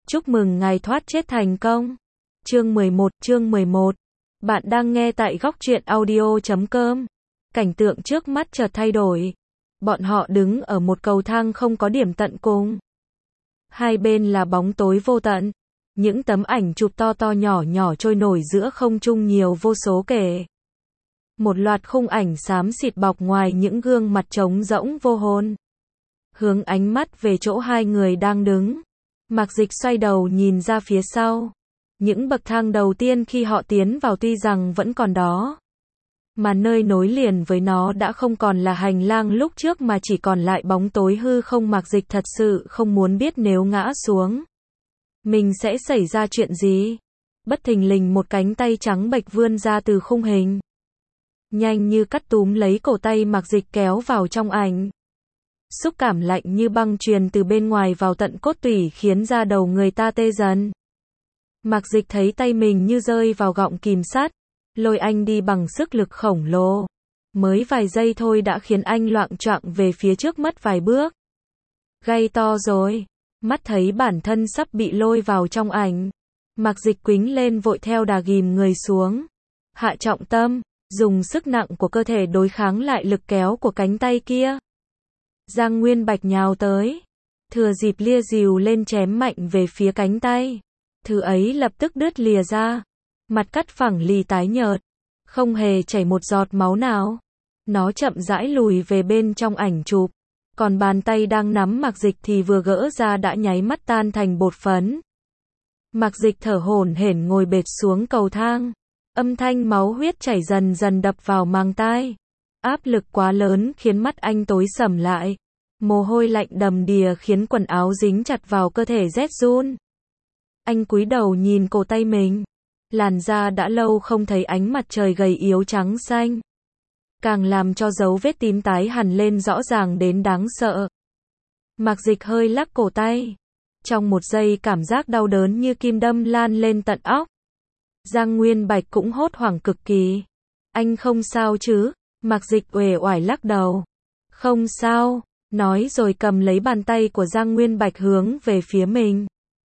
Chúc mừng ngài thoát chết thành công. Chương 11. Bạn đang nghe tại góc truyện audio.com. Cảnh tượng trước mắt chợt thay đổi. Bọn họ đứng ở một cầu thang không có điểm tận cùng. Hai bên là bóng tối vô tận. Những tấm ảnh chụp to to nhỏ nhỏ trôi nổi giữa không trung nhiều vô số kể. Một loạt khung ảnh xám xịt bọc ngoài những gương mặt trống rỗng vô hồn. Hướng ánh mắt về chỗ hai người đang đứng. Mạc Dịch xoay đầu nhìn ra phía sau. Những bậc thang đầu tiên khi họ tiến vào tuy rằng vẫn còn đó. Mà nơi nối liền với nó đã không còn là hành lang lúc trước mà chỉ còn lại bóng tối hư không. Mạc Dịch thật sự không muốn biết nếu ngã xuống. Mình sẽ xảy ra chuyện gì? Bất thình lình một cánh tay trắng bệch vươn ra từ khung hình. Nhanh như cắt túm lấy cổ tay Mạc Dịch kéo vào trong ảnh. Xúc cảm lạnh như băng truyền từ bên ngoài vào tận cốt tủy khiến da đầu người ta tê dần. Mạc Dịch thấy tay mình như rơi vào gọng kìm sắt, lôi anh đi bằng sức lực khổng lồ. Mới vài giây thôi đã khiến anh loạng choạng về phía trước mất vài bước. Gay to rồi. Mắt thấy bản thân sắp bị lôi vào trong ảnh. Mạc Dịch quĩnh lên vội theo đà ghìm người xuống. Hạ trọng tâm, dùng sức nặng của cơ thể đối kháng lại lực kéo của cánh tay kia. Giang Nguyên Bạch nhào tới. Thừa dịp lia rìu lên chém mạnh về phía cánh tay. Thứ ấy lập tức đứt lìa ra. Mặt cắt phẳng lì tái nhợt. Không hề chảy một giọt máu nào. Nó chậm rãi lùi về bên trong ảnh chụp. Còn bàn tay đang nắm Mạc Dịch thì vừa gỡ ra đã nháy mắt tan thành bột phấn. Mạc Dịch thở hổn hển ngồi bệt xuống cầu thang. Âm thanh máu huyết chảy dần dần đập vào mang tai. Áp lực quá lớn khiến mắt anh tối sầm lại. Mồ hôi lạnh đầm đìa khiến quần áo dính chặt vào cơ thể rét run. Anh cúi đầu nhìn cổ tay mình. Làn da đã lâu không thấy ánh mặt trời gầy yếu trắng xanh. Càng làm cho dấu vết tím tái hẳn lên rõ ràng đến đáng sợ. Mạc Dịch hơi lắc cổ tay. Trong một giây cảm giác đau đớn như kim đâm lan lên tận óc. Giang Nguyên Bạch cũng hốt hoảng cực kỳ. Anh không sao chứ? Mạc Dịch uể oải lắc đầu. Không sao, nói rồi cầm lấy bàn tay của Giang Nguyên Bạch hướng về phía mình.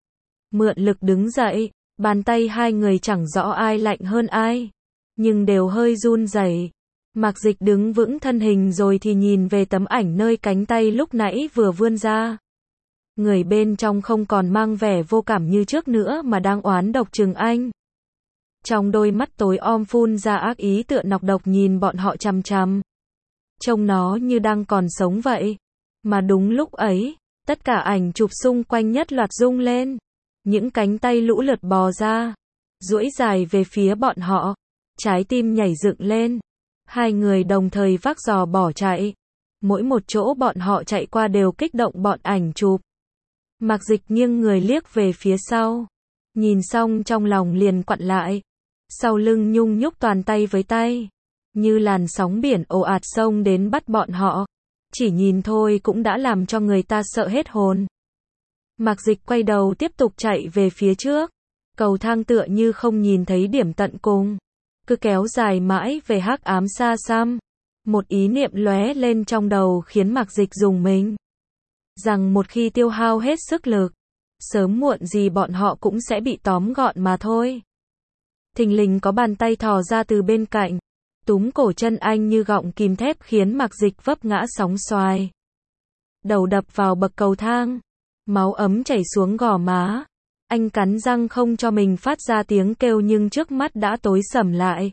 Mượn lực đứng dậy, bàn tay hai người chẳng rõ ai lạnh hơn ai, nhưng đều hơi run rẩy. Mạc Dịch đứng vững thân hình rồi thì nhìn về tấm ảnh nơi cánh tay lúc nãy vừa vươn ra. Người bên trong không còn mang vẻ vô cảm như trước nữa mà đang oán độc trừng anh. Trong đôi mắt tối om phun ra ác ý tựa nọc độc nhìn bọn họ chằm chằm. Trông nó như đang còn sống vậy. Mà đúng lúc ấy, tất cả ảnh chụp xung quanh nhất loạt rung lên. Những cánh tay lũ lượt bò ra, duỗi dài về phía bọn họ. Trái tim nhảy dựng lên. Hai người đồng thời vác giò bỏ chạy. Mỗi một chỗ bọn họ chạy qua đều kích động bọn ảnh chụp. Mạc Dịch nghiêng người liếc về phía sau. Nhìn xong trong lòng liền quặn lại. Sau lưng nhung nhúc toàn tay với tay. Như làn sóng biển ồ ạt xông đến bắt bọn họ. Chỉ nhìn thôi cũng đã làm cho người ta sợ hết hồn. Mạc Dịch quay đầu tiếp tục chạy về phía trước. Cầu thang tựa như không nhìn thấy điểm tận cùng. Cứ kéo dài mãi về hắc ám xa xăm. Một ý niệm lóe lên trong đầu khiến Mạc Dịch rùng mình. Rằng một khi tiêu hao hết sức lực, sớm muộn gì bọn họ cũng sẽ bị tóm gọn mà thôi. Thình lình có bàn tay thò ra từ bên cạnh. Túm cổ chân anh như gọng kìm thép khiến Mạc Dịch vấp ngã sóng xoài. Đầu đập vào bậc cầu thang. Máu ấm chảy xuống gò má. Anh cắn răng không cho mình phát ra tiếng kêu nhưng trước mắt đã tối sầm lại.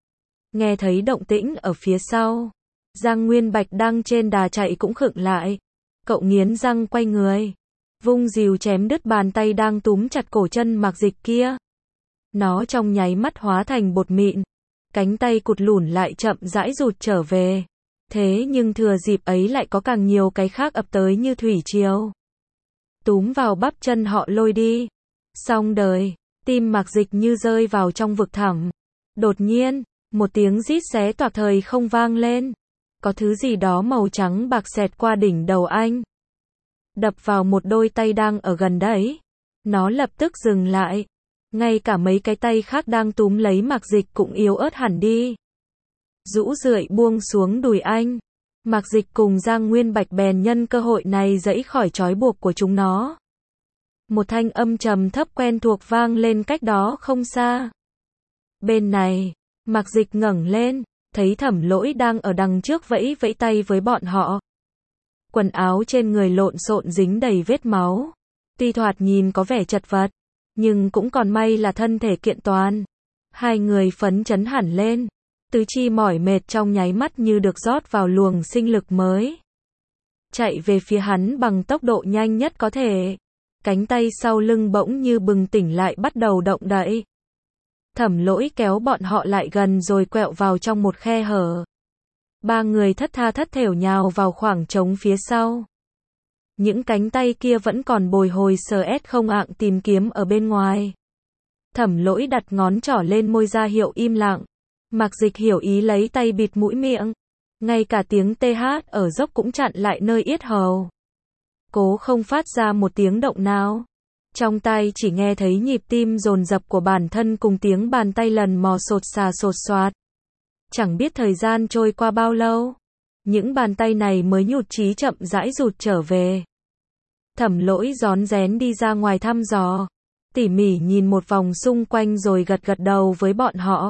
Nghe thấy động tĩnh ở phía sau. Giang Nguyên Bạch đang trên đà chạy cũng khựng lại. Cậu nghiến răng quay người. Vung rìu chém đứt bàn tay đang túm chặt cổ chân Mạc Dịch kia. Nó trong nháy mắt hóa thành bột mịn. Cánh tay cụt lủn lại chậm rãi rụt trở về. Thế nhưng thừa dịp ấy lại có càng nhiều cái khác ập tới như thủy triều. Túm vào bắp chân họ lôi đi. Xong đời. Tim Mạc Dịch như rơi vào trong vực thẳm. Đột nhiên, một tiếng rít xé toạc thời không vang lên. Có thứ gì đó màu trắng bạc xẹt qua đỉnh đầu anh. Đập vào một đôi tay đang ở gần đấy. Nó lập tức dừng lại. Ngay cả mấy cái tay khác đang túm lấy Mạc Dịch cũng yếu ớt hẳn đi. Rũ rượi buông xuống đùi anh. Mạc Dịch cùng Giang Nguyên Bạch bèn nhân cơ hội này giãy khỏi trói buộc của chúng nó. Một thanh âm trầm thấp quen thuộc vang lên cách đó không xa. Bên này, Mạc Dịch ngẩng lên, thấy Thẩm Lỗi đang ở đằng trước vẫy vẫy tay với bọn họ. Quần áo trên người lộn xộn dính đầy vết máu. Tuy thoạt nhìn có vẻ chật vật, nhưng cũng còn may là thân thể kiện toàn. Hai người phấn chấn hẳn lên. Tứ chi mỏi mệt trong nháy mắt như được rót vào luồng sinh lực mới. Chạy về phía hắn bằng tốc độ nhanh nhất có thể. Cánh tay sau lưng bỗng như bừng tỉnh lại bắt đầu động đậy. Thẩm Lỗi kéo bọn họ lại gần rồi quẹo vào trong một khe hở. Ba người thất tha thất thểu nhào vào khoảng trống phía sau. Những cánh tay kia vẫn còn bồi hồi không ạng tìm kiếm ở bên ngoài. Thẩm Lỗi đặt ngón trỏ lên môi ra hiệu im lặng. Mạc Dịch hiểu ý lấy tay bịt mũi miệng. Ngay cả tiếng TH ở dốc cũng chặn lại nơi yết hầu. Cố không phát ra một tiếng động nào. Trong tai chỉ nghe thấy nhịp tim dồn dập của bản thân cùng tiếng bàn tay lần mò sột soạt. Chẳng biết thời gian trôi qua bao lâu. Những bàn tay này mới nhụt chí chậm rãi rụt trở về. Thẩm Lỗi rón rén đi ra ngoài thăm dò. Tỉ mỉ nhìn một vòng xung quanh rồi gật gật đầu với bọn họ.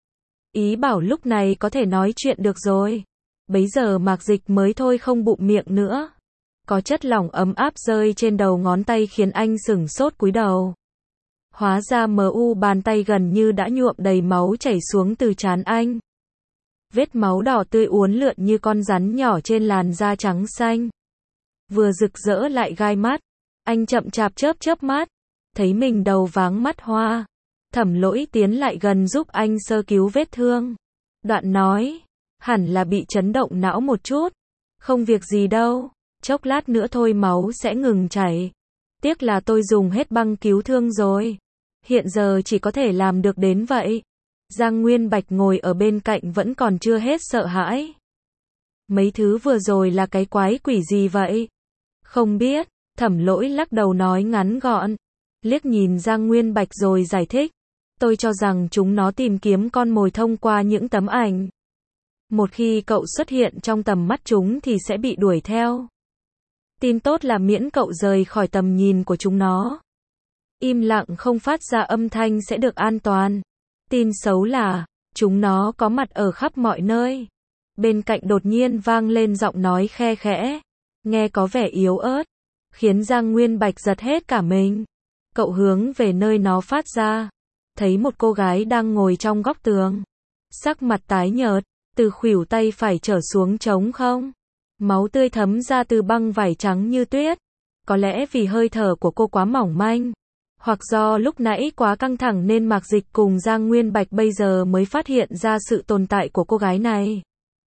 Ý bảo lúc này có thể nói chuyện được rồi. Bấy giờ Mạc Dịch mới thôi không bụng miệng nữa. Có chất lỏng ấm áp rơi trên đầu ngón tay khiến anh sửng sốt cúi đầu. Hóa ra bàn tay gần như đã nhuộm đầy máu chảy xuống từ trán anh. Vết máu đỏ tươi uốn lượn như con rắn nhỏ trên làn da trắng xanh. Vừa rực rỡ lại gai mắt. Anh chậm chạp chớp mắt. Thấy mình đầu váng mắt hoa. Thẩm Lỗi tiến lại gần giúp anh sơ cứu vết thương. Đoạn nói. Hẳn là bị chấn động não một chút. Không việc gì đâu. Chốc lát nữa thôi máu sẽ ngừng chảy. Tiếc là tôi dùng hết băng cứu thương rồi. Hiện giờ chỉ có thể làm được đến vậy. Giang Nguyên Bạch ngồi ở bên cạnh vẫn còn chưa hết sợ hãi. Mấy thứ vừa rồi là cái quái quỷ gì vậy? Không biết. Thẩm Lỗi lắc đầu nói ngắn gọn. Liếc nhìn Giang Nguyên Bạch rồi giải thích. Tôi cho rằng chúng nó tìm kiếm con mồi thông qua những tấm ảnh. Một khi cậu xuất hiện trong tầm mắt chúng thì sẽ bị đuổi theo. Tin tốt là miễn cậu rời khỏi tầm nhìn của chúng nó. Im lặng không phát ra âm thanh sẽ được an toàn. Tin xấu là, chúng nó có mặt ở khắp mọi nơi. Bên cạnh đột nhiên vang lên giọng nói khe khẽ. Nghe có vẻ yếu ớt. Khiến Giang Nguyên Bạch giật hết cả mình. Cậu hướng về nơi nó phát ra. Thấy một cô gái đang ngồi trong góc tường. Sắc mặt tái nhợt. Từ khuỷu tay phải trở xuống trống không. Máu tươi thấm ra từ băng vải trắng như tuyết. Có lẽ vì hơi thở của cô quá mỏng manh. Hoặc do lúc nãy quá căng thẳng nên Mạc Dịch cùng Giang Nguyên Bạch bây giờ mới phát hiện ra sự tồn tại của cô gái này.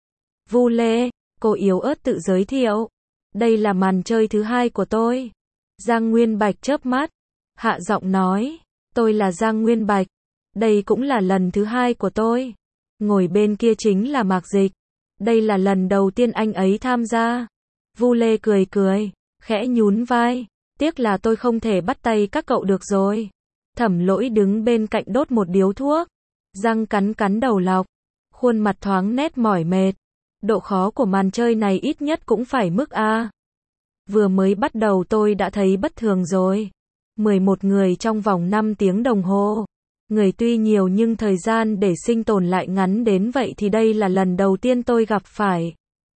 Vu Lê, cô yếu ớt tự giới thiệu. Đây là màn chơi thứ hai của tôi. Giang Nguyên Bạch chớp mắt. Hạ giọng nói. Tôi là Giang Nguyên Bạch. Đây cũng là lần thứ hai của tôi. Ngồi bên kia chính là Mạc Dịch. Đây là lần đầu tiên anh ấy tham gia. Vu Lê cười cười, khẽ nhún vai. Tiếc là tôi không thể bắt tay các cậu được rồi. Thẩm Lỗi đứng bên cạnh đốt một điếu thuốc. Răng cắn đầu lọc. Khuôn mặt thoáng nét mỏi mệt. Độ khó của màn chơi này ít nhất cũng phải mức A. Vừa mới bắt đầu tôi đã thấy bất thường rồi. 11 người trong vòng 5 tiếng đồng hồ. Người tuy nhiều nhưng thời gian để sinh tồn lại ngắn đến vậy thì đây là lần đầu tiên tôi gặp phải.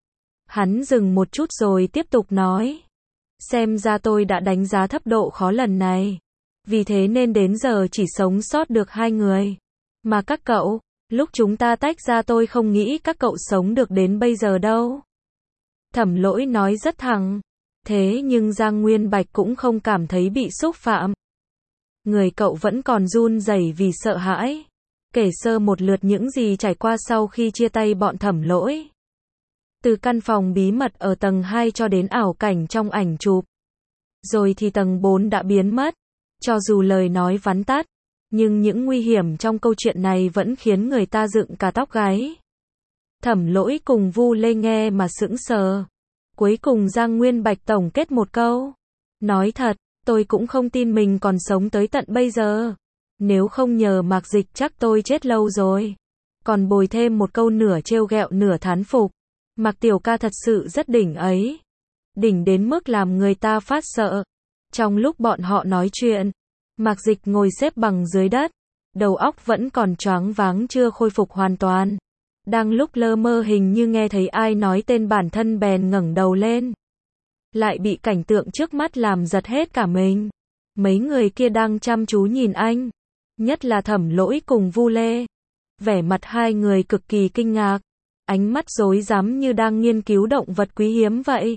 Hắn dừng một chút rồi tiếp tục nói. Xem ra tôi đã đánh giá thấp độ khó lần này. Vì thế nên đến giờ chỉ sống sót được 2 người. Mà các cậu, lúc chúng ta tách ra tôi không nghĩ các cậu sống được đến bây giờ đâu. Thẩm Lỗi nói rất thẳng. Thế nhưng Giang Nguyên Bạch cũng không cảm thấy bị xúc phạm. Người cậu vẫn còn run rẩy vì sợ hãi. Kể sơ một lượt những gì trải qua sau khi chia tay bọn Thẩm Lỗi. Từ căn phòng bí mật ở tầng 2 cho đến ảo cảnh trong ảnh chụp. Rồi thì tầng 4 đã biến mất. Cho dù lời nói vắn tắt, nhưng những nguy hiểm trong câu chuyện này vẫn khiến người ta dựng cả tóc gáy. Thẩm Lỗi cùng Vu Lê nghe mà sững sờ. Cuối cùng Giang Nguyên Bạch tổng kết một câu. Nói thật, tôi cũng không tin mình còn sống tới tận bây giờ. Nếu không nhờ Mạc Dịch chắc tôi chết lâu rồi. Còn bồi thêm một câu nửa trêu ghẹo nửa thán phục. Mạc tiểu ca thật sự rất đỉnh ấy. Đỉnh đến mức làm người ta phát sợ. Trong lúc bọn họ nói chuyện, Mạc Dịch ngồi xếp bằng dưới đất, đầu óc vẫn còn choáng váng chưa khôi phục hoàn toàn. Đang lúc lơ mơ hình như nghe thấy ai nói tên bản thân bèn ngẩng đầu lên. Lại bị cảnh tượng trước mắt làm giật hết cả mình. Mấy người kia đang chăm chú nhìn anh, nhất là Thẩm Lỗi cùng Vu Lê. Vẻ mặt hai người cực kỳ kinh ngạc, ánh mắt rối rắm như đang nghiên cứu động vật quý hiếm vậy.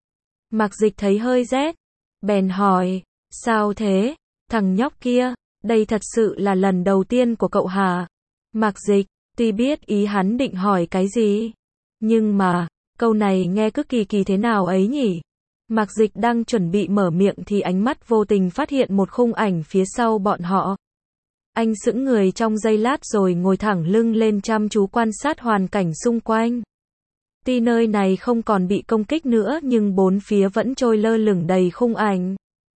Mạc Dịch thấy hơi rét, bèn hỏi, sao thế, thằng nhóc kia, đây thật sự là lần đầu tiên của cậu hả? Mạc Dịch, tuy biết ý hắn định hỏi cái gì, nhưng mà, câu này nghe cứ kỳ kỳ thế nào ấy nhỉ? Mạc Dịch đang chuẩn bị mở miệng thì ánh mắt vô tình phát hiện một khung ảnh phía sau bọn họ. Anh sững người trong giây lát rồi ngồi thẳng lưng lên chăm chú quan sát hoàn cảnh xung quanh. Tuy nơi này không còn bị công kích nữa nhưng bốn phía vẫn trôi lơ lửng đầy khung ảnh.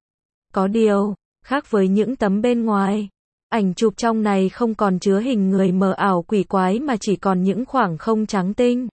Có điều, khác với những tấm bên ngoài, ảnh chụp trong này không còn chứa hình người mờ ảo quỷ quái mà chỉ còn những khoảng không trắng tinh.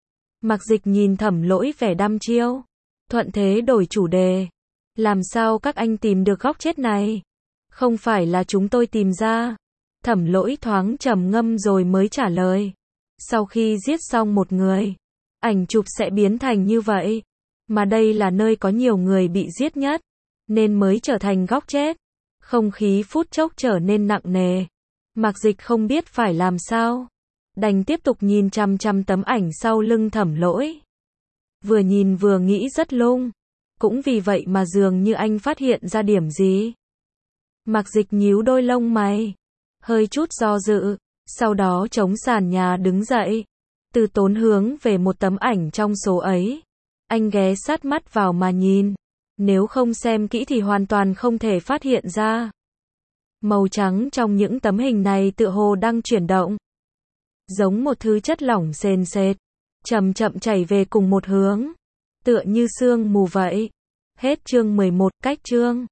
Mạc Dịch nhìn Thẩm Lỗi vẻ đăm chiêu, thuận thế đổi chủ đề. Làm sao các anh tìm được góc chết này? Không phải là chúng tôi tìm ra. Thẩm Lỗi thoáng trầm ngâm rồi mới trả lời. Sau khi giết xong một người, ảnh chụp sẽ biến thành như vậy. Mà đây là nơi có nhiều người bị giết nhất, nên mới trở thành góc chết. Không khí phút chốc trở nên nặng nề. Mạc Dịch không biết phải làm sao, đành tiếp tục nhìn chăm chăm tấm ảnh sau lưng Thẩm Lỗi. Vừa nhìn vừa nghĩ rất lung. Cũng vì vậy mà dường như anh phát hiện ra điểm gì. Mạc Dịch nhíu đôi lông mày, hơi chút do dự, sau đó chống sàn nhà đứng dậy, từ tốn hướng về một tấm ảnh trong số ấy. Anh ghé sát mắt vào mà nhìn, nếu không xem kỹ thì hoàn toàn không thể phát hiện ra. Màu trắng trong những tấm hình này tựa hồ đang chuyển động, giống một thứ chất lỏng sền sệt, chậm chậm chảy về cùng một hướng, tựa như sương mù vậy. Hết chương 11, cách chương